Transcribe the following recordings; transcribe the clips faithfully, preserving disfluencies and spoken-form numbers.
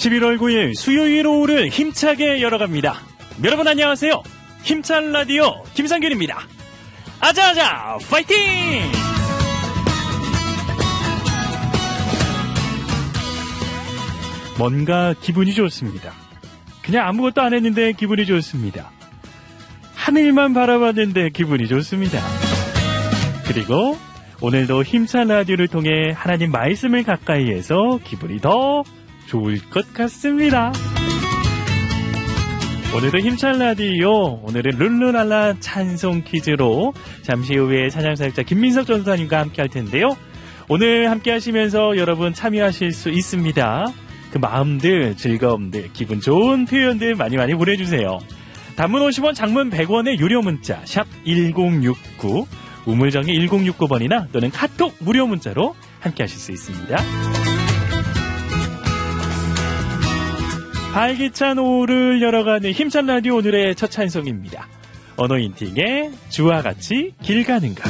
십일월 구일 수요일 오후를 힘차게 열어갑니다. 여러분 안녕하세요. 힘찬 라디오 김상균입니다. 아자아자 파이팅! 뭔가 기분이 좋습니다. 그냥 아무것도 안 했는데 기분이 좋습니다. 하늘만 바라봤는데 기분이 좋습니다. 그리고 오늘도 힘찬 라디오를 통해 하나님 말씀을 가까이 해서 기분이 더 좋을 것 같습니다. 오늘도 힘찬 라디오, 오늘은 룰루랄라 찬송 퀴즈로 잠시 후에 찬양사역자 김민석 전도사님과 함께 할 텐데요. 오늘 함께 하시면서 여러분 참여하실 수 있습니다. 그 마음들, 즐거움들, 기분 좋은 표현들 많이 많이 보내주세요. 단문 오십 원, 장문 백 원의 유료 문자 샵 일공육구, 우물정의 일공육구 번이나 또는 카톡 무료 문자로 함께 하실 수 있습니다. 활기찬 오후를 열어가는 힘찬 라디오 오늘의 첫 찬송입니다. 어노인팅의 주와 같이 길 가는가.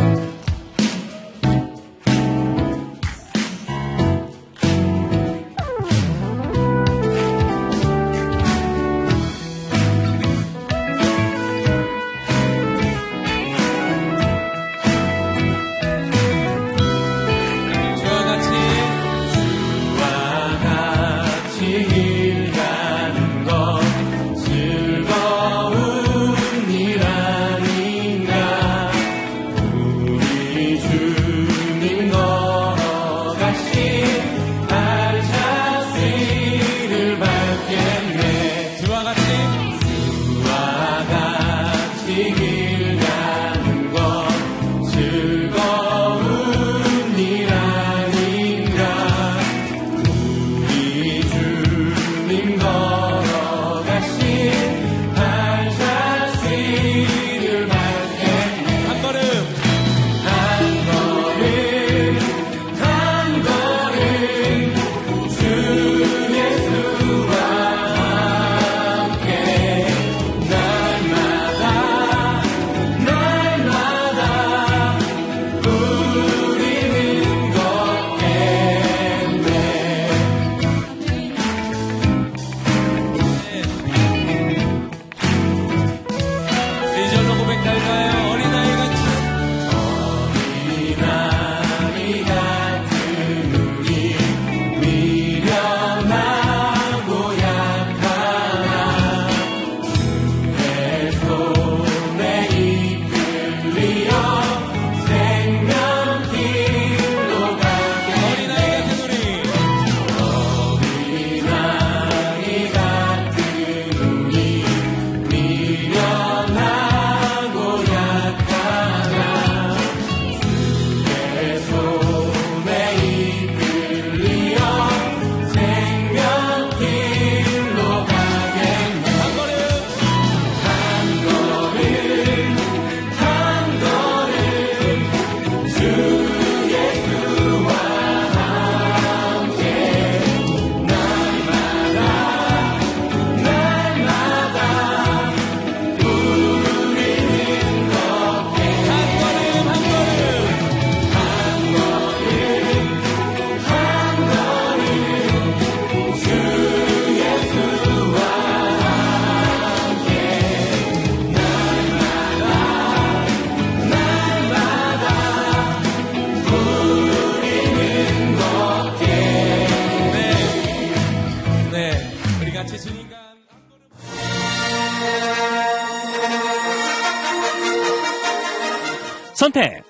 선택,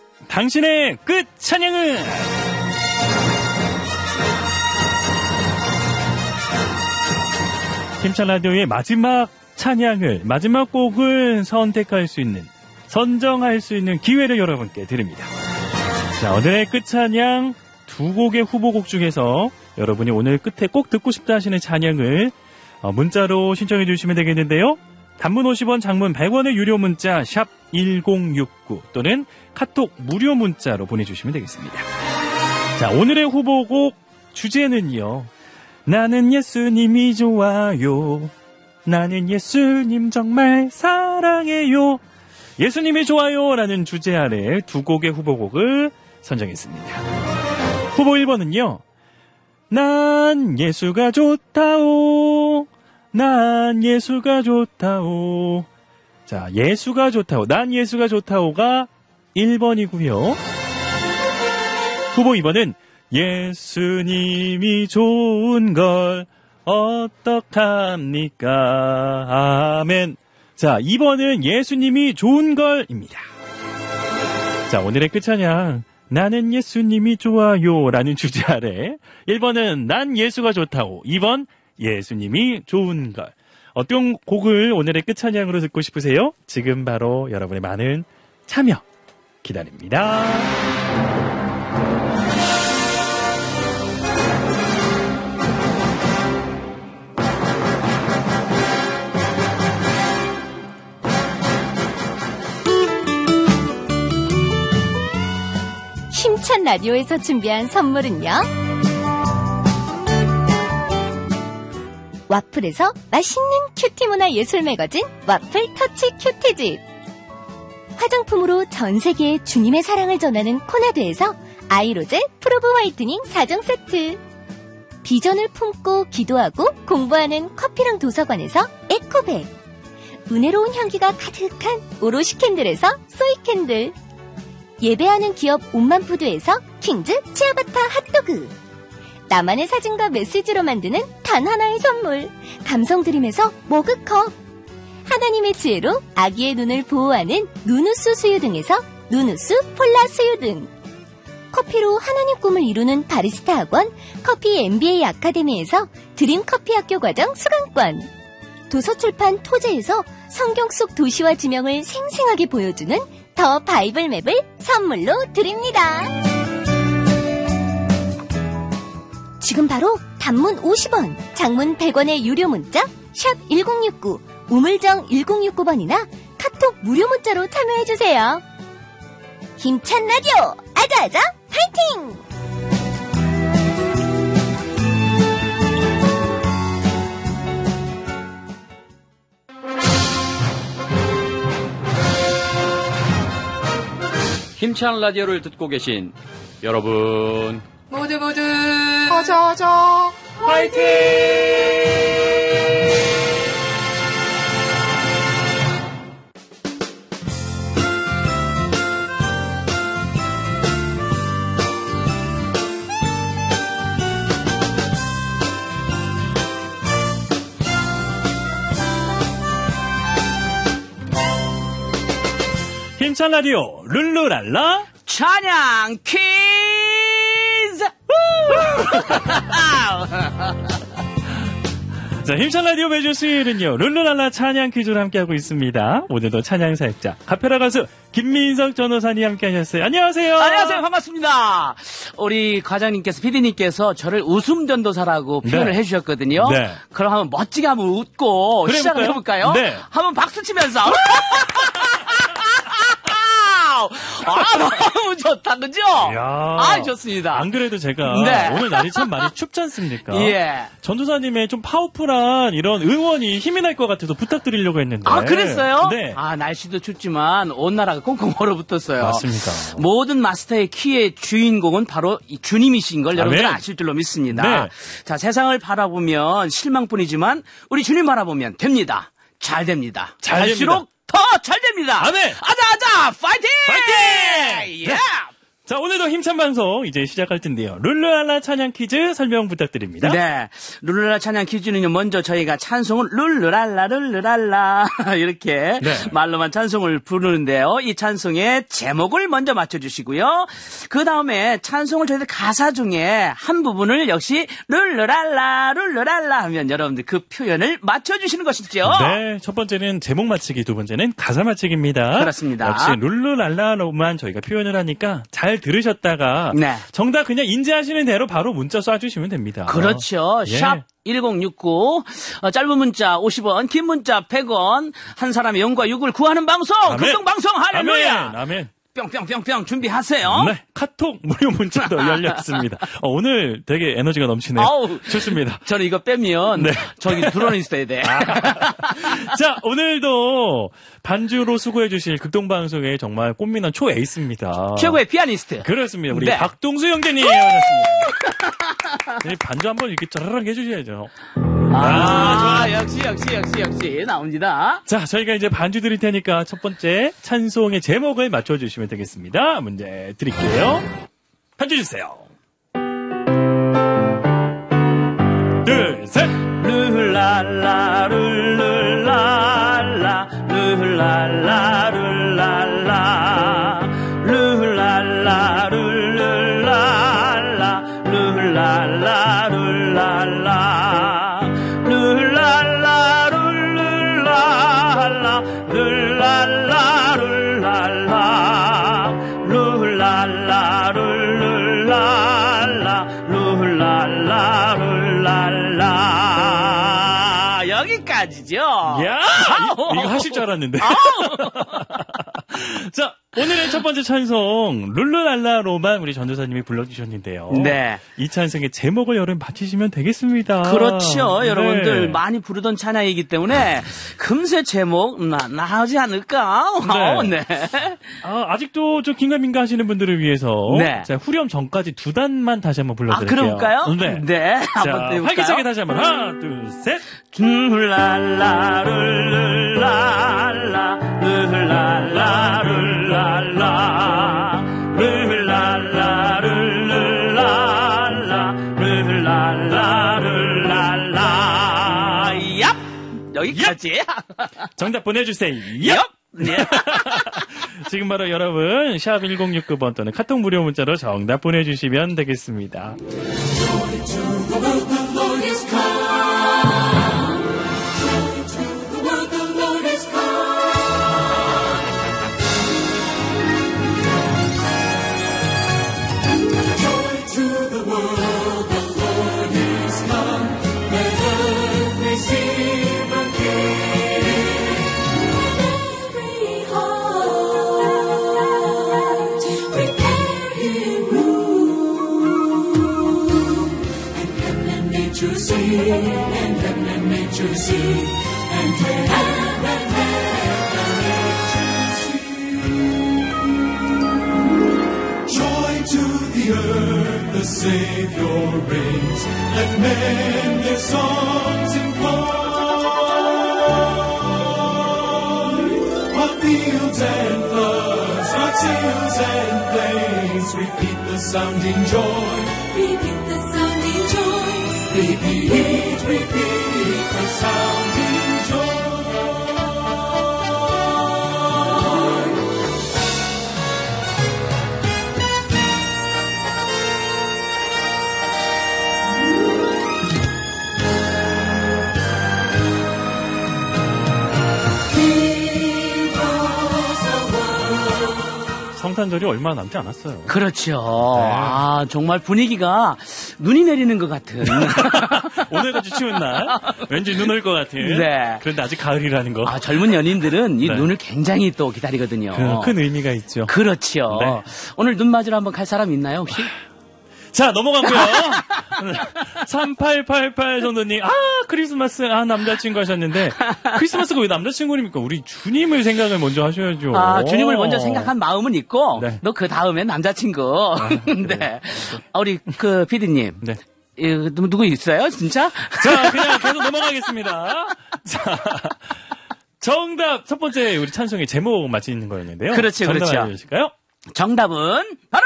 당신의 끝 찬양은 힘찬 라디오의 마지막 찬양을, 마지막 곡을 선택할 수 있는, 선정할 수 있는 기회를 여러분께 드립니다. 자, 오늘의 끝 찬양 두 곡의 후보곡 중에서 여러분이 오늘 끝에 꼭 듣고 싶다 하시는 찬양을 문자로 신청해 주시면 되겠는데요. 단문 오십 원, 장문 백 원의 유료 문자 샵 일공육구 또는 카톡 무료 문자로 보내주시면 되겠습니다. 자, 오늘의 후보곡 주제는요. 나는 예수님이 좋아요. 나는 예수님 정말 사랑해요. 예수님이 좋아요 라는 주제 아래 두 곡의 후보곡을 선정했습니다. 후보 일 번은요. 난 예수가 좋다오. 난 예수가 좋다오. 자, 예수가 좋다오. 난 예수가 좋다오가 일 번이고요. 후보 이 번은 예수님이 좋은 걸 어떡합니까? 아멘. 자, 이 번은 예수님이 좋은 걸입니다. 자, 오늘의 끝찬양. 나는 예수님이 좋아요 라는 주제 아래 일 번은 난 예수가 좋다오. 이 번 예수님이 좋은 걸. 어떤 곡을 오늘의 끝찬양으로 듣고 싶으세요? 지금 바로 여러분의 많은 참여 기다립니다. 힘찬 라디오에서 준비한 선물은요. 와플에서 맛있는 큐티 문화 예술 매거진 와플 터치 큐티집. 화장품으로 전 세계에 주님의 사랑을 전하는 코나드에서 아이로젤 프로브 화이트닝 사 종 세트. 비전을 품고 기도하고 공부하는 커피랑 도서관에서 에코백. 은혜로운 향기가 가득한 오로시 캔들에서 소이 캔들. 예배하는 기업 온만푸드에서 킹즈 치아바타 핫도그. 나만의 사진과 메시지로 만드는 단 하나의 선물 감성드림에서 머그컵. 하나님의 지혜로 아기의 눈을 보호하는 누누스 수유 등에서 누누스 폴라 수유 등. 커피로 하나님 꿈을 이루는 바리스타 학원 커피 엠비에이 아카데미에서 드림 커피 학교 과정 수강권. 도서출판 토제에서 성경 속 도시와 지명을 생생하게 보여주는 더 바이블 맵을 선물로 드립니다. 지금 바로 단문 오십 원, 장문 백 원의 유료 문자 샵 일공육구, 우물정 일공육구 번이나 카톡 무료 문자로 참여해주세요. 힘찬 라디오 아자아자 파이팅! 힘찬 라디오를 듣고 계신 여러분 모두 모두 어저저 화이팅! 힘찬 라디오 룰루랄라 찬양 퀴즈. 자, 힘찬 라디오 매주 수요일은요 룰루랄라 찬양 퀴즈로 함께하고 있습니다. 오늘도 찬양 사역자 가페라 가수 김민석 전호사님 함께하셨어요. 안녕하세요. 안녕하세요. 반갑습니다. 우리 과장님께서 피디님께서 저를 웃음 전도사라고 표현을 네. 해주셨거든요. 네. 그럼 한번 멋지게 한번 웃고 그래 시작을 볼까요? 해볼까요? 네. 한번 박수 치면서 아, 너무 좋다, 그죠? 이야. 아, 좋습니다. 안 그래도 제가 네. 오늘 날이 참 많이 춥지 않습니까? 예. 전도사님의 좀 파워풀한 이런 응원이 힘이 날 것 같아서 부탁드리려고 했는데. 아, 그랬어요? 네. 아, 날씨도 춥지만 온 나라가 꽁꽁 얼어붙었어요. 맞습니다. 모든 마스터의 키의 주인공은 바로 이 주님이신 걸 여러분들 아멘. 아실 줄로 믿습니다. 네. 자, 세상을 바라보면 실망뿐이지만 우리 주님 바라보면 됩니다. 잘 됩니다. 잘 갈수록 됩니다. 더 잘 됩니다. 아멘. 아자아자 파이팅! 파이팅! 예! 네. 자, 오늘도 힘찬 방송 이제 시작할 텐데요. 룰루랄라 찬양 퀴즈 설명 부탁드립니다. 네. 룰루랄라 찬양 퀴즈는요, 먼저 저희가 찬송을 룰루랄라, 룰루랄라, 이렇게 네. 말로만 찬송을 부르는데요. 이 찬송의 제목을 먼저 맞춰주시고요. 그 다음에 찬송을 저희들 가사 중에 한 부분을 역시 룰루랄라, 룰루랄라 하면 여러분들 그 표현을 맞춰주시는 것이죠. 네, 첫 번째는 제목 맞히기, 두 번째는 가사 맞히기입니다. 그렇습니다. 역시 룰루랄라로만 저희가 표현을 하니까 잘 들으셨다가 네. 정답 그냥 인지하시는 대로 바로 문자 쏴주시면 됩니다. 그렇죠. 예. 샵 일공육구, 어, 짧은 문자 오십 원, 긴 문자 백 원, 한 사람의 영과 육을 구하는 방송, 아멘. 극동방송 할렐루야! 아멘, 아멘. 뿅뿅뿅뿅 준비하세요. 네, 카톡 무료 문자도 열렸습니다. 어, 오늘 되게 에너지가 넘치네요. 아우. 좋습니다. 저는 이거 빼면 네. 저기 드론이 있어야 돼. 자, 오늘도 반주로 수고해 주실 극동방송의 정말 꽃미남 초에이스입니다. 최고의 피아니스트. 그렇습니다. 우리 네. 박동수 형제님. 반갑습니다. 네, 반주 한번 이렇게 짜라락 해주셔야죠. 아, 좋아. 역시, 역시, 역시, 역시. 나옵니다. 자, 저희가 이제 반주 드릴 테니까 첫 번째 찬송의 제목을 맞춰주시면 되겠습니다. 문제 드릴게요. 반주 주세요. 둘, 셋. 룰랄라, 룰랄라, 룰랄라, 룰랄라, 룰랄라, 룰랄라, 룰랄라, 룰랄라, 룰랄라, 룰랄라, 룰랄라, 룰랄라, 룰랄라, 룰랄라, 룰랄라. 여기까지죠. 야, 이- 이거 하실 줄 알았는데. 자, 오늘의 첫 번째 찬송 룰루랄라로만 우리 전도사님이 불러주셨는데요. 네. 이 찬송의 제목을 여러분 맞히시면 되겠습니다. 그렇죠. 네. 여러분들 많이 부르던 찬양이기 때문에 금세 제목 나, 나오지 않을까? 어, 네. 아, 아직도 좀 긴가민가 하시는 분들을 위해서 네. 자, 후렴 전까지 두 단만 다시 한번 아, 불러드릴게요. 그럴까요? 네. 네. 자, 한번 해볼까요? 활기차게 다시 한번 하나, 둘, 셋. 룰랄라, 룰랄라, 룰랄라, 룰랄라, 룰랄라, 룰랄라, 룰랄라, 룰랄라. 얍! 여기까지. 정답 보내주세요. 얍! 네. 지금 바로 여러분 샵 일공육구 번 또는 카톡 무료 문자로 정답 보내주시면 되겠습니다. The Savior reigns. Let men their songs employ. While fields and floods, hearts, hills and plains repeat the sounding joy. Repeat the sounding joy. Repeat, repeat the sounding joy. 성탄절이 얼마 남지 않았어요. 그렇죠. 네. 아, 정말 분위기가 눈이 내리는 것 같은. 오늘같이 추운 날 왠지 눈 올 것 같은. 네. 그런데 아직 가을이라는 거. 아, 젊은 연인들은 이 네. 눈을 굉장히 또 기다리거든요. 그, 큰 의미가 있죠. 그렇죠. 네. 오늘 눈 맞으러 한번 갈 사람 있나요, 혹시? 자, 넘어가고요. 삼팔팔팔 정도님, 아, 크리스마스, 아, 남자친구 하셨는데, 크리스마스가 왜 남자친구입니까? 우리 주님을 생각을 먼저 하셔야죠. 아, 주님을 먼저 생각한 마음은 있고, 네. 너 그 다음에 남자친구. 네. 아, 우리 그 피디님. 네. 예, 누- 누구 있어요, 진짜? 자, 그냥 계속 넘어가겠습니다. 자, 정답, 첫 번째 우리 찬송의 제목 맞히는 거였는데요. 그렇죠, 정답 그렇죠. 알려주실까요? 정답은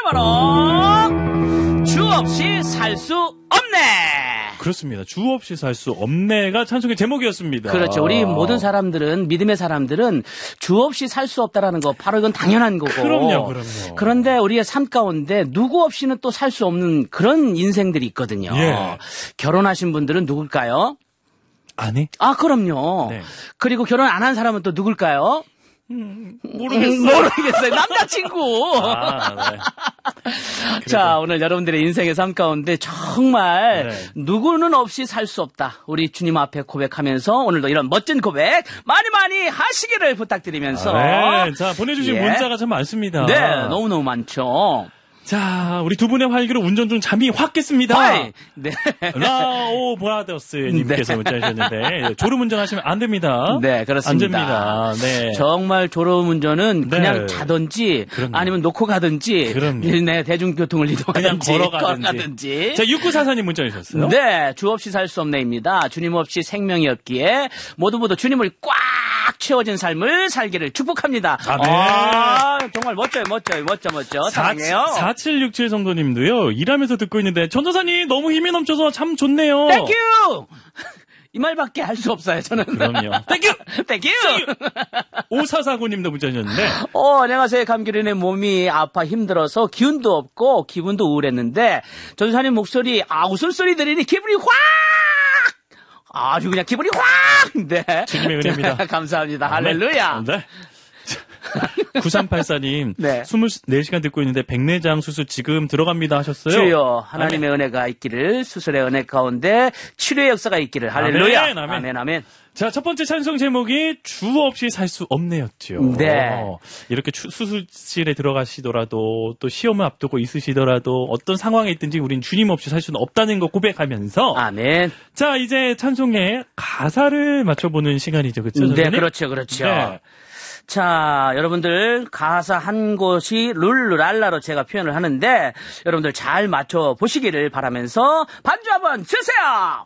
바로바로 주 없이 살 수 없네. 그렇습니다. 주 없이 살 수 없네가 찬송의 제목이었습니다. 그렇죠. 우리 모든 사람들은, 믿음의 사람들은 주 없이 살 수 없다라는 거, 바로 이건 당연한 거고. 그럼요, 그럼요. 그런데 우리의 삶 가운데 누구 없이는 또 살 수 없는 그런 인생들이 있거든요. 예. 결혼하신 분들은 누굴까요? 아니? 아, 그럼요. 네. 그리고 결혼 안 한 사람은 또 누굴까요? 모르겠어요. 음, 모르겠어요. 남자친구. 아, 네. 자, 오늘 여러분들의 인생의 삶 가운데 정말 네. 누구는 없이 살 수 없다. 우리 주님 앞에 고백하면서 오늘도 이런 멋진 고백 많이 많이 하시기를 부탁드리면서. 네, 자, 보내주신 예. 문자가 참 많습니다. 네, 너무너무 많죠. 자, 우리 두 분의 활기로 운전 중 잠이 확 깼습니다. 하이. 네. 라오 브라더스님께서 네. 문자하셨는데 졸음 운전하시면 안 됩니다. 네, 그렇습니다. 안 됩니다. 네. 정말 졸음 운전은 네. 그냥 자든지 그럼요. 아니면 놓고 가든지 그럼요. 네, 대중교통을 이동하든지 그냥 걸어가든지. 걸어가든지. 자, 육구사사님 문자 주셨어요. 네, 주 없이 살 수 없네입니다. 주님 없이 생명이 없기에 모두 모두 주님을 꽉 채워진 삶을 살기를 축복합니다. 아, 네. 아, 정말 멋져요, 멋져요, 멋져, 멋져. 사랑해요. 사칠육칠 성도님도요, 일하면서 듣고 있는데, 전도사님 너무 힘이 넘쳐서 참 좋네요. 땡큐! 이 말밖에 할 수 없어요, 저는. 그럼요. 땡큐! 땡큐! 오사사구님도 문자 주셨는데, 어, 안녕하세요. 감기로 인해 몸이 아파 힘들어서 기운도 없고 기분도 우울했는데 전사님 목소리 아 웃음소리 들으니 기분이 확 아주 그냥 기분이 확 네. 주님의 은혜입니다. 감사합니다. 할렐루야. 네. 구삼팔사님, 네. 이십사 시간 듣고 있는데 백내장 수술 지금 들어갑니다 하셨어요. 주여 하나님의 은혜가 있기를 수술의 은혜 가운데 치료의 역사가 있기를 할렐루야. 아멘, 아멘. 아멘 아멘. 자, 첫 번째 찬송 제목이 주 없이 살 수 없네였죠. 네. 이렇게 추- 수술실에 들어가시더라도 또 시험을 앞두고 있으시더라도 어떤 상황에 있든지 우린 주님 없이 살 수는 없다는 거 고백하면서 아멘. 자, 이제 찬송의 가사를 맞춰보는 시간이죠. 그렇죠? 네, 선생님? 그렇죠, 그렇죠. 네. 자, 여러분들 가사 한 곳이 룰루랄라로 제가 표현을 하는데 여러분들 잘 맞춰 보시기를 바라면서 반주 한번 주세요.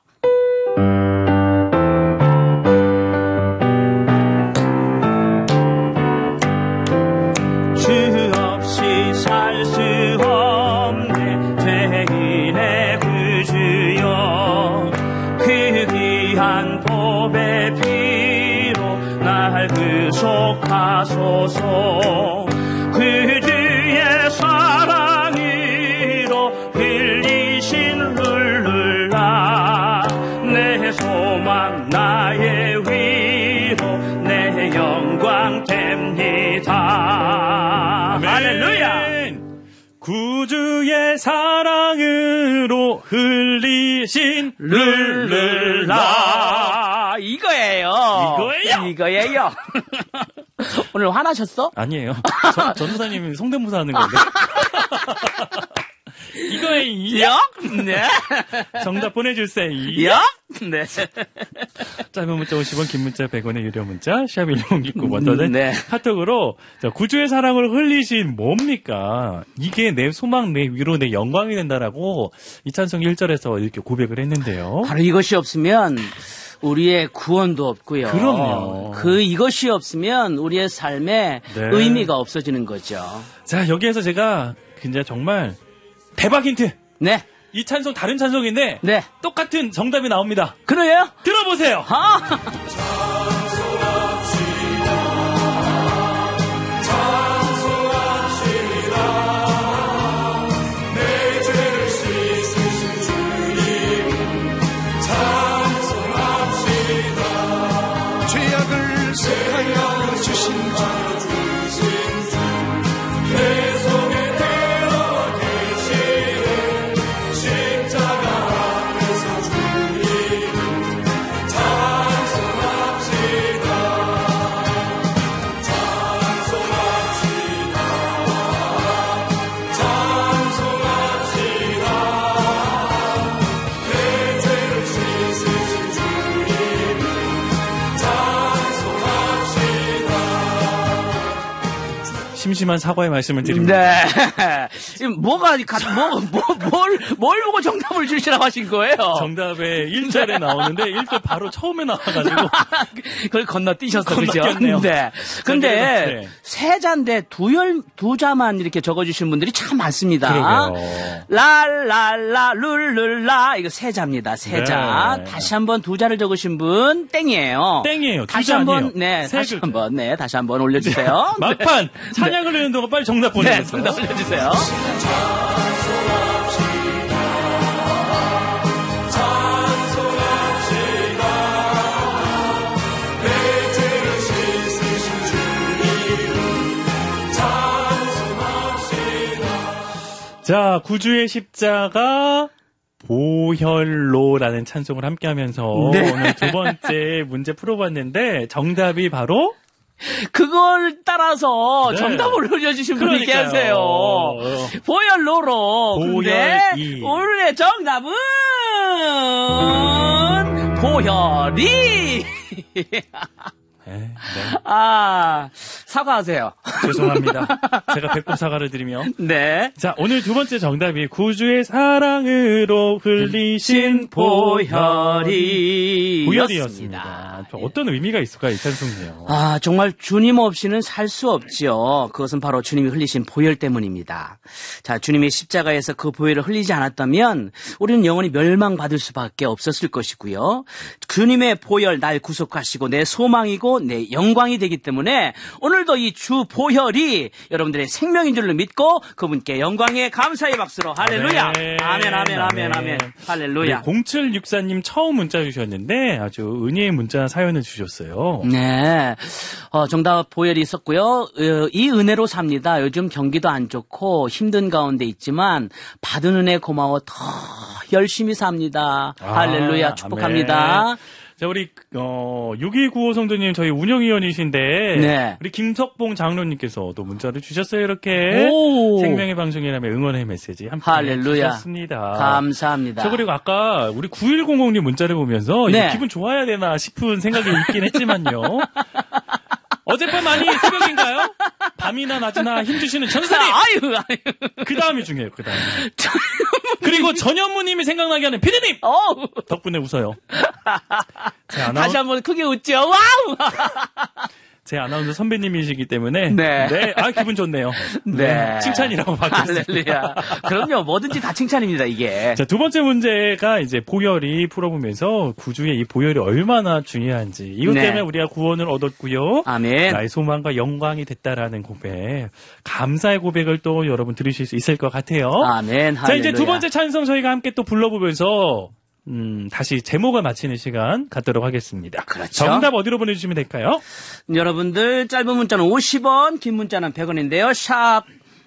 주 없이 살 수 없네 죄인의 구주여 그 귀한 보배 피로 날 구속하소서 그 주의 사랑으로 흘리신 룰루라 내 소망 나의 위로 내 영광 됩니다. 할렐루야. 구주의 사랑으로 흘리신 룰루라. 이거예요. 이거예요? 이거예요. 오늘 화나셨어? 아니에요. 전, 전도사님이 성대모사 하는 건데. 이거예요. 역? 네. 정답 보내주세요. 역? 네. 짧은 문자 오십 원, 긴 문자 백 원의 유료 문자, 샵 일공육구 원더는 네. 카톡으로 자, 구주의 사랑을 흘리신 뭡니까? 이게 내 소망, 내 위로, 내 영광이 된다라고 이 찬송 일 절에서 이렇게 고백을 했는데요. 바로 이것이 없으면 우리의 구원도 없고요. 그럼요. 그 이것이 없으면 우리의 삶에 네. 의미가 없어지는 거죠. 자, 여기에서 제가 진짜 정말 대박 힌트! 네. 이 찬송 다른 찬송인데 네. 똑같은 정답이 나옵니다. 그래요? 들어보세요. 아. 내 죄를 씻으신 주님 찬송합시다. 죄악을 세하여 주신 주 내 속에 태어 계시는 십자가 앞에서 주님 찬송합시다. 찬송합시다. 찬송합시다. 내 죄를 씻으신 주님 찬송합시다. 심심한 사과의 말씀을 드립니다. 네. 지금 뭐가, 가- 뭐, 뭐, 뭘, 뭘 보고 정답을 주시라고 하신 거예요? 정답에 일 절에 나오는데 일 절 바로 처음에 나와가지고 그걸 건너뛰셨어, 그죠? 건너뛰었네요. 네. 근데, 네. 세 자인데 두 열, 두 자만 이렇게 적어주신 분들이 참 많습니다. 그러게요. 랄랄라, 룰룰라. 이거 세 자입니다, 세 자. 네. 다시 한번 두 자를 적으신 분, 땡이에요. 땡이에요. 두 다시 자 한 번, 아니에요. 네, 세 다시 글자. 한 번, 네, 다시 한 번 올려주세요. 막판 찬양을 하는 동안 빨리 정답 네, 보내주세요. 정답 올려주세요. 내 죄를 씻으신 주님 찬송합시다. 자, 구주의 십자가 보혈로라는 찬송을 함께하면서 네. 오늘 두 번째 문제 풀어봤는데 정답이 바로 그걸 따라서 네. 정답을 흘려주신 분이 그러니까요. 계세요. 보열로로. 근데 보열이. 오늘의 정답은 보열이. 네, 네. 아, 사과하세요. 죄송합니다. 제가 배꼽 사과를 드리며. 네. 자, 오늘 두 번째 정답이 구주의 사랑으로 흘리신 보혈이. 보혈이었습니다. 좀 어떤 의미가 있을까요, 이 찬송이요? 아, 정말 주님 없이는 살 수 없지요. 그것은 바로 주님이 흘리신 보혈 때문입니다. 자, 주님의 십자가에서 그 보혈을 흘리지 않았다면 우리는 영원히 멸망받을 수밖에 없었을 것이고요. 주님의 보혈 날 구속하시고 내 소망이고 내 영광이 되기 때문에 오늘도 이 주 보혈이 여러분들의 생명인 줄로 믿고 그분께 영광의 감사의 박수로 할렐루야. 아멘. 아멘, 아멘, 아멘, 아멘. 할렐루야. 공칠육사님 처음 문자 주셨는데 아주 은혜의 문자 사연을 주셨어요. 네. 어, 정답 보혈이 있었고요. 어, 이 은혜로 삽니다. 요즘 경기도 안 좋고 힘든 가운데 있지만 받은 은혜 고마워 더 열심히 삽니다. 아, 할렐루야. 축복합니다. 아멘. 자, 우리, 어, 육이구오 성도님, 저희 운영위원이신데, 네. 우리 김석봉 장로님께서도 문자를 주셨어요, 이렇게. 오. 생명의 방송이라며 응원의 메시지 함께 할렐루야. 주셨습니다. 감사합니다. 저 그리고 아까 우리 구일공공님 문자를 보면서, 네. 이거 기분 좋아야 되나 싶은 생각이 있긴 했지만요. 어젯밤 아니 새벽인가요? 밤이나 낮이나 힘주시는 전사님! 아유, 아유. 그 다음이 중요해요, 그 다음이. 그리고 전현무님이 생각나게 하는 피디님! 어우. 덕분에 웃어요. 제 아나운, 다시 한번 크게 웃죠. 와우! 제 아나운서 선배님이시기 때문에. 네. 네. 아, 기분 좋네요. 네. 칭찬이라고 받겠습니다. 할렐루야. 그럼요. 뭐든지 다 칭찬입니다, 이게. 자, 두 번째 문제가 이제 보혈이 풀어보면서 구주의 이 보혈이 얼마나 중요한지. 이것 네. 때문에 우리가 구원을 얻었고요. 아멘. 나의 소망과 영광이 됐다라는 고백. 감사의 고백을 또 여러분 들으실 수 있을 것 같아요. 아멘. 할렐루야. 자, 이제 두 번째 찬송 저희가 함께 또 불러보면서 음, 다시 제목을 맞히는 시간 갖도록 하겠습니다. 그렇죠. 정답 어디로 보내주시면 될까요? 여러분들 짧은 문자는 오십 원, 긴 문자는 백 원인데요. 샵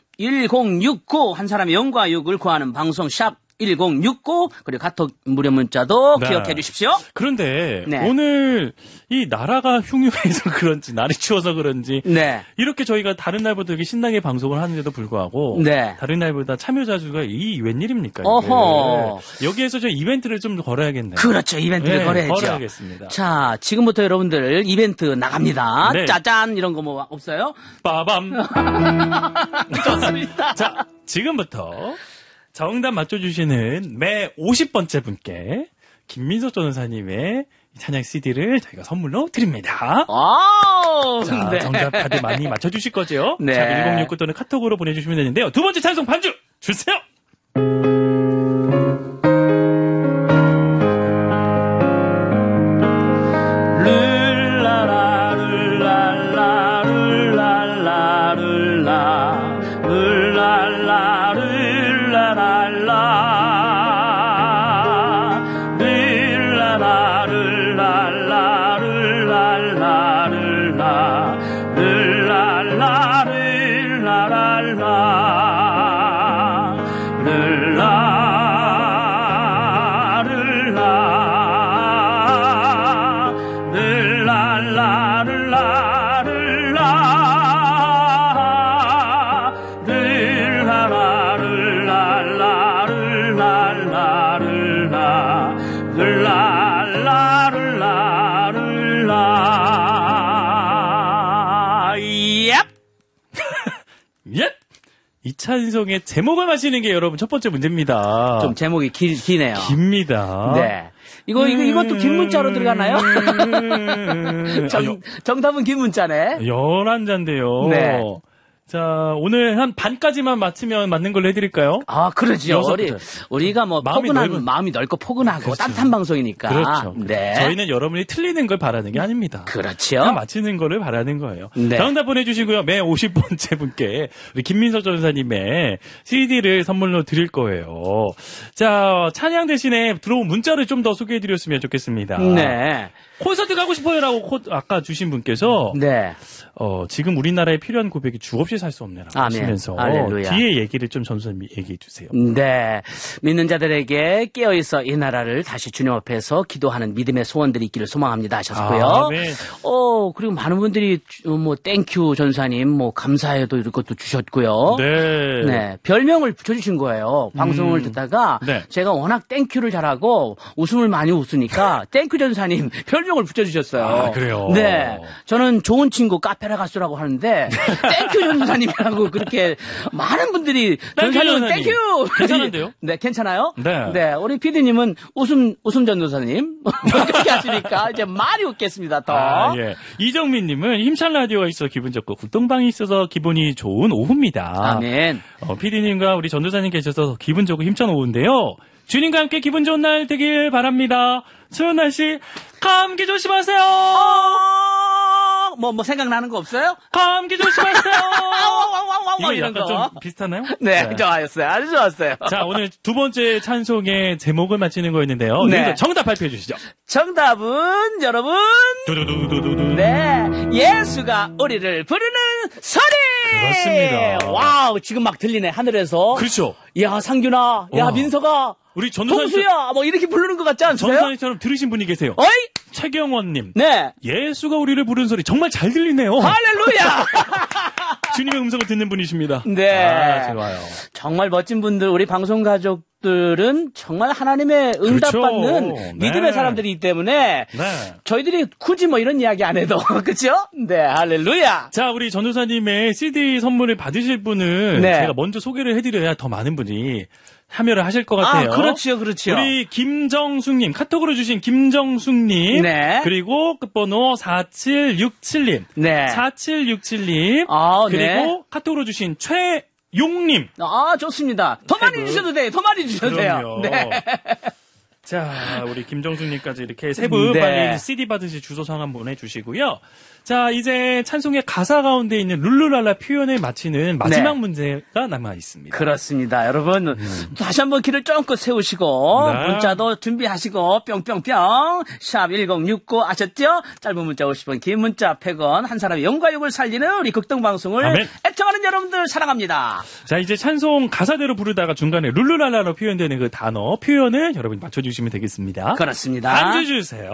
일공육구 한 사람의 영과 육을 구하는 방송 샵 일공육구 그리고 카톡 무료 문자도 네. 기억해 주십시오. 그런데 네. 오늘 이 나라가 흉흉해서 그런지 날이 추워서 그런지 네. 이렇게 저희가 다른 날보다 이렇게 신나게 방송을 하는데도 불구하고 네. 다른 날보다 참여자 수가 이 웬일입니까? 이게? 어허. 여기에서 저 이벤트를 좀 걸어야겠네요. 그렇죠. 이벤트를 네, 걸어야죠. 걸어야겠습니다. 자, 지금부터 여러분들 이벤트 나갑니다. 네. 짜잔 이런 거 뭐 없어요? 빠밤. 좋습니다. 자, 지금부터 정답 맞춰주시는 매 오십 번째 분께 김민석 전도사님의 찬양 씨디를 저희가 선물로 드립니다. 오, 자, 네. 정답 다들 많이 맞춰주실 거죠? 네. 자, 일공육구 또는 카톡으로 보내주시면 되는데요. 두 번째 찬송 반주 주세요! 룰라라 룰랄라 룰랄라 룰라 룰랄라 룰라랄라 룰라라 룰랄라 룰랄라 룰라 룰랄라 룰라랄라 룰라 예! 이 찬송의 제목을 맞히는 게 여러분 첫 번째 문제입니다. 좀 제목이 길, 기네요. 깁니다. 네. 이거, 이거, 이것도 긴 문자로 들어가나요? 음... 정, 정답은 긴 문자네. 열한 잔데요. 네. 자, 오늘 한 반까지만 맞히면 맞는 걸로 해드릴까요? 아, 그러죠. 여섯 우리, 부터. 우리가 뭐, 마음이 포근한, 넓은- 마음이 넓고 포근하고 그렇죠. 따뜻한 방송이니까. 그렇죠. 네. 저희는 여러분이 틀리는 걸 바라는 게 아닙니다. 그렇죠. 그냥 맞히는 거를 바라는 거예요. 네. 정답 보내주시고요. 매 오십 번째 분께 우리 김민석 전사님의 씨디를 선물로 드릴 거예요. 자, 찬양 대신에 들어온 문자를 좀 더 소개해드렸으면 좋겠습니다. 네. 콘서트 가고 싶어요라고 코- 아까 주신 분께서 네. 어, 지금 우리나라에 필요한 고백이 주없이 살 수 없네라고 아멘. 하시면서 할렐루야. 뒤에 얘기를 좀 전수님 얘기해 주세요. 네. 믿는 자들에게 깨어있어 이 나라를 다시 주님 앞에서 기도하는 믿음의 소원들이 있기를 소망합니다 하셨고요. 아멘. 어, 그리고 많은 분들이 주- 뭐 땡큐 전사님 뭐 감사해도 이런 것도 주셨고요. 네. 네, 별명을 붙여주신 거예요. 방송을 음. 듣다가 네. 제가 워낙 땡큐를 잘하고 웃음을 많이 웃으니까 땡큐 전사님 별명을 붙여주셨어요. 아, 그래요? 네, 저는 좋은 친구 카페라 가수라고 하는데 땡큐 전사님이라고 그렇게 많은 분들이 땡큐 전사님 전사님. 땡큐. 괜찮은데요? 네, 괜찮아요? 네. 우리 피디님은 웃음 웃음 전도사님 그렇게 하시니까 이제 많이 웃겠습니다. 더. 아, 예. 이정민님은 힘찬 라디오가 있어 기분 좋고 굿동방이 있어서 기분이 좋은 오후입니다. 아멘. 어, 피디님과 우리 전도사님 계셔서 기분 좋고 힘찬 오후인데요. 주님과 함께 기분 좋은 날 되길 바랍니다. 추운 날씨 감기 조심하세요. 어, 뭐, 뭐 생각나는 거 없어요? 감기 조심하세요. 뭐 이거 이런 약간 거. 좀 비슷하나요? 네, 좋아했어요. 아주 좋았어요. 자, 오늘 두 번째 찬송의 제목을 맞히는 거였는데요. 네. 여기서 정답 발표해 주시죠. 정답은 여러분, 두두두두두두. 네, 예수가 우리를 부르는 소리. 그렇습니다. 와우, 지금 막 들리네 하늘에서. 그렇죠. 야, 상균아, 야, 와. 민서가, 우리 전도사님, 동수야, 뭐 이렇게 부르는 것 같지 않으세요? 전도사님처럼 들으신 분이 계세요. 어이, 최경원님. 네, 예수가 우리를 부르는 소리 정말 잘 들리네요. 할렐루야. 주님의 음성을 듣는 분이십니다. 네. 아, 좋아요. 정말 멋진 분들, 우리 방송 가족들은 정말 하나님의 응답받는 그렇죠. 믿음의 네. 사람들이기 때문에 네. 저희들이 굳이 뭐 이런 이야기 안 해도 그렇죠? 네, 할렐루야. 자, 우리 전도사님의 씨디 선물을 받으실 분은 네. 제가 먼저 소개를 해드려야 더 많은 분이 참여를 하실 것 같아요. 아, 그렇죠, 그렇죠. 우리 김정숙님, 카톡으로 주신 김정숙님. 네. 그리고 끝번호 사칠육칠님. 네. 사칠육칠님. 아, 그리고 네. 카톡으로 주신 최용님. 아, 좋습니다. 더 많이 세 분. 주셔도 돼요. 더 많이 주셔도 그럼요. 돼요. 네. 자, 우리 김정숙님까지 이렇게 세 분 네. 빨리 씨디 받으실 주소상 한번 보내주시고요. 자, 이제 찬송의 가사 가운데 있는 룰루랄라 표현을 마치는 마지막 네. 문제가 남아 있습니다. 그렇습니다. 여러분, 다시 한번 길을 쫑긋 세우시고, 네. 문자도 준비하시고, 뿅뿅뿅, 샵 천육십구 아셨죠? 짧은 문자 오십 원, 긴 문자 백 원, 한 사람의 영과 욕을 살리는 우리 극동방송을 아멘. 애청하는 여러분들 사랑합니다. 자, 이제 찬송 가사대로 부르다가 중간에 룰루랄라로 표현되는 그 단어, 표현을 여러분이 맞춰주시면 되겠습니다. 그렇습니다. 앉아주세요.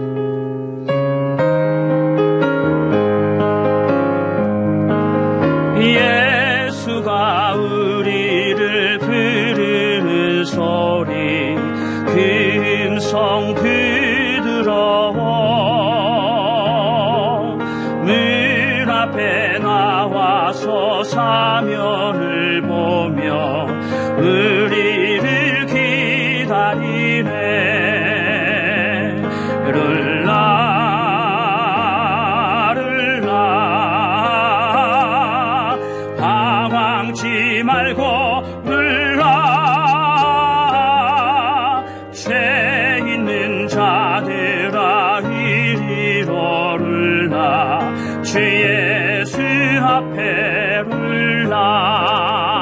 예수가 우리를 부르는 소리 금성 부드러워 문 앞에 나와서 사면을 보며 우리를 기다리네 룰라 방황치 말고 불라 죄 있는 자들아 이리로 불라 주 예수 앞에 불라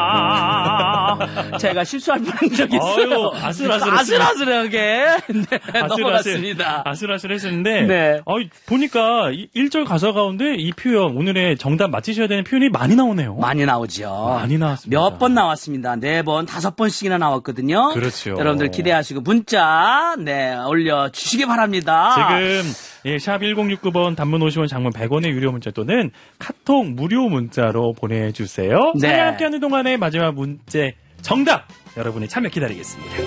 제가 실수할 뻔한 적이 있어요. 아유, 아슬아슬 아슬아슬하게 네, 넘어갔습니다. 아슬아슬 했었는데, 네. 어, 보니까 일 절 가사 가운데 이 표현, 오늘의 정답 맞히셔야 되는 표현이 많이 나오네요. 많이 나오죠. 많이 나왔습니다. 몇 번 나왔습니다. 네 번, 다섯 번씩이나 나왔거든요. 그렇죠. 여러분들 기대하시고 문자 네 올려주시기 바랍니다. 지금 예, 샵 천육십구 번 단문 오십 원 장문 백 원의 유료 문자 또는 카톡 무료 문자로 보내주세요. 네. 사연 함께하는 동안에 마지막 문제 정답 여러분의 참여 기다리겠습니다.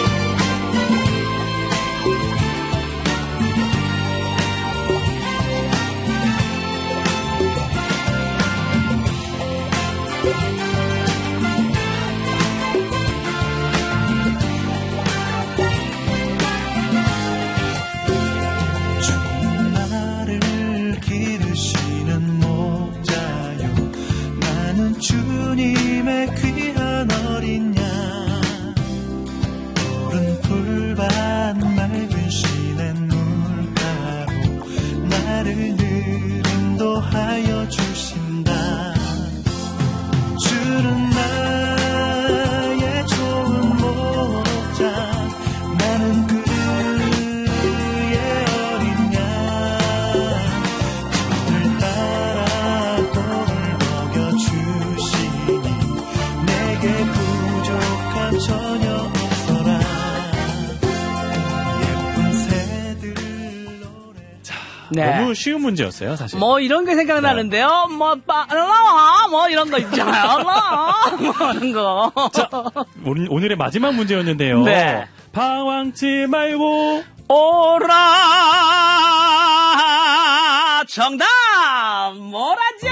나를 기르시는 목자요 나는 주님의 귀한 어린 양 푸른 풀밭 맑은 시냇 물가로 나를 늘 인도하여 주신다 주는 나의 좋은 목자 나는 그의 어린 양 저를 따라 꼴을 먹여 네. 너무 쉬운 문제였어요, 사실. 뭐 이런 게 생각나는데요. 뭐 빠라 뭐 이런 거 있잖아요. 뭐 이런 거. 자, 오늘, 오늘의 마지막 문제였는데요. 네. 방황치 말고 오라. 정답 뭐라죠?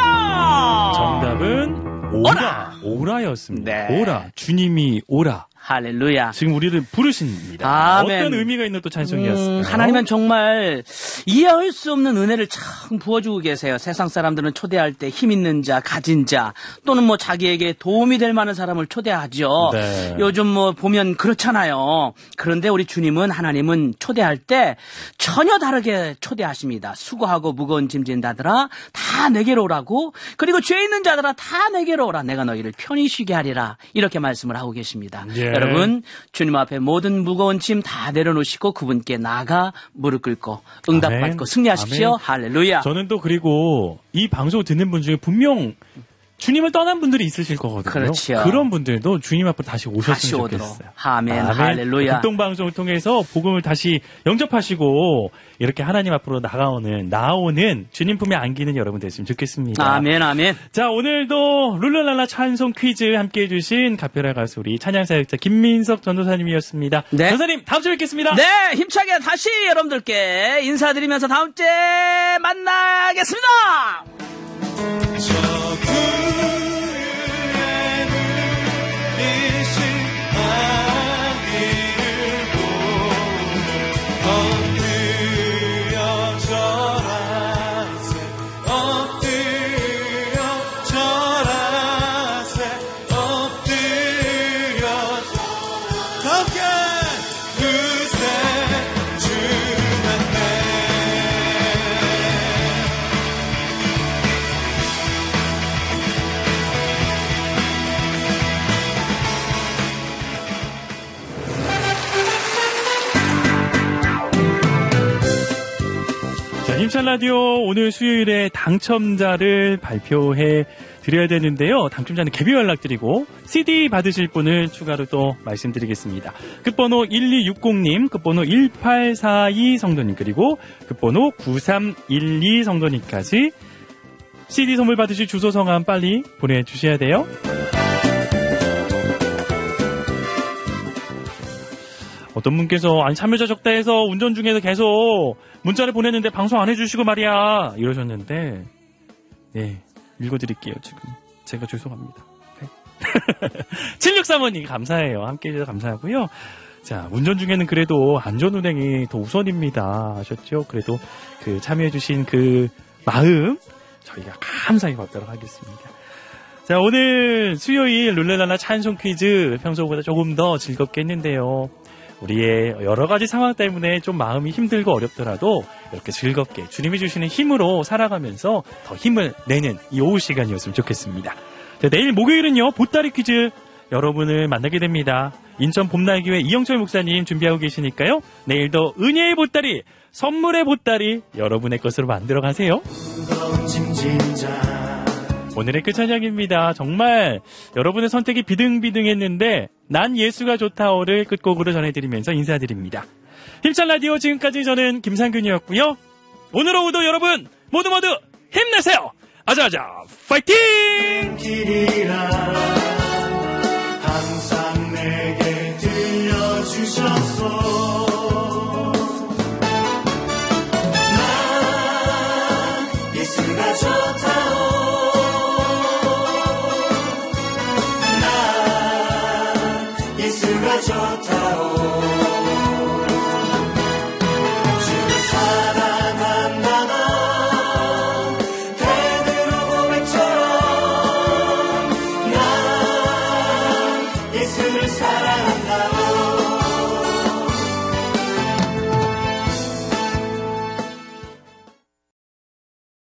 정답은 오라. 오라였습니다. 네. 오라. 주님이 오라. 할렐루야. 지금 우리를 부르십니다. 아멘. 어떤 의미가 있는 또 찬송이었을까요? 음, 하나님은 정말 이해할 수 없는 은혜를 참 부어주고 계세요. 세상 사람들은 초대할 때 힘 있는 자, 가진 자, 또는 뭐 자기에게 도움이 될 만한 사람을 초대하죠. 네. 요즘 뭐 보면 그렇잖아요. 그런데 우리 주님은, 하나님은 초대할 때 전혀 다르게 초대하십니다. 수고하고 무거운 짐진 자들아 다 내게로 오라고, 그리고 죄 있는 자들아 다 내게로 오라. 내가 너희를 편히 쉬게 하리라. 이렇게 말씀을 하고 계십니다. 예. 여러분, 주님 앞에 모든 무거운 짐 다 내려놓으시고 그분께 나가 무릎 꿇고 응답받고 아멘. 승리하십시오. 아멘. 할렐루야. 저는 또 그리고 이 방송 듣는 분 중에 분명 주님을 떠난 분들이 있으실 거거든요. 그렇죠. 그런 분들도 주님 앞으로 다시 오셨으면 다시 오도록. 좋겠어요. 아멘. 할렐루야. 극동방송을 통해서 복음을 다시 영접하시고 이렇게 하나님 앞으로 나가오는 나오는 주님 품에 안기는 여러분 됐으면 좋겠습니다. 아멘, 아멘. 자, 오늘도 룰랄랄라 찬송 퀴즈 함께해 주신 가페라 가수 우리 찬양사역자 김민석 전도사님이었습니다. 네. 전도사님 다음 주에 뵙겠습니다. 네, 힘차게 다시 여러분들께 인사드리면서 다음 주에 만나겠습니다. 저 그의 눈이신 아기를 보며 엎드려 절하세 엎드려 절하세 엎드려 덮게 그새 주만네. 자, 힘찬 라디오 오늘 수요일에 당첨자를 발표해 드려야 되는데요. 당첨자는 개별 연락드리고 씨디 받으실 분을 추가로 또 말씀드리겠습니다. 끝번호 일이육공님, 끝번호 일팔사이 성도님, 그리고 끝번호 구삼일이 성도님까지 씨디 선물 받으실 주소 성함 빨리 보내주셔야 돼요. 어떤 분께서 아니 참여자 적다 해서 운전 중에서 계속 문자를 보냈는데 방송 안 해주시고 말이야 이러셨는데 네 읽어드릴게요. 지금 제가 죄송합니다. 네. 칠육삼오님 감사해요. 함께해 주셔서 감사하고요. 자, 운전 중에는 그래도 안전운행이 더 우선입니다 하셨죠. 그래도 그 참여해주신 그 마음 저희가 감사히 받도록 하겠습니다. 자, 오늘 수요일 룰레랄라 찬송 퀴즈 평소보다 조금 더 즐겁게 했는데요. 우리의 여러 가지 상황 때문에 좀 마음이 힘들고 어렵더라도 이렇게 즐겁게 주님이 주시는 힘으로 살아가면서 더 힘을 내는 이 오후 시간이었으면 좋겠습니다. 자, 내일 목요일은요, 보따리 퀴즈 여러분을 만나게 됩니다. 인천 봄날교회 이영철 목사님 준비하고 계시니까요. 내일도 은혜의 보따리, 선물의 보따리 여러분의 것으로 만들어 가세요. 오늘의 끝찬양입니다. 정말 여러분의 선택이 비등비등했는데 난 예수가 좋다오를 끝곡으로 전해드리면서 인사드립니다. 힘찬 라디오 지금까지 저는 김상균이었고요. 오늘 오후도 여러분 모두 모두 힘내세요. 아자아자 파이팅! 길이라 항상 내게 들려주셨소. 난 예수가 좋다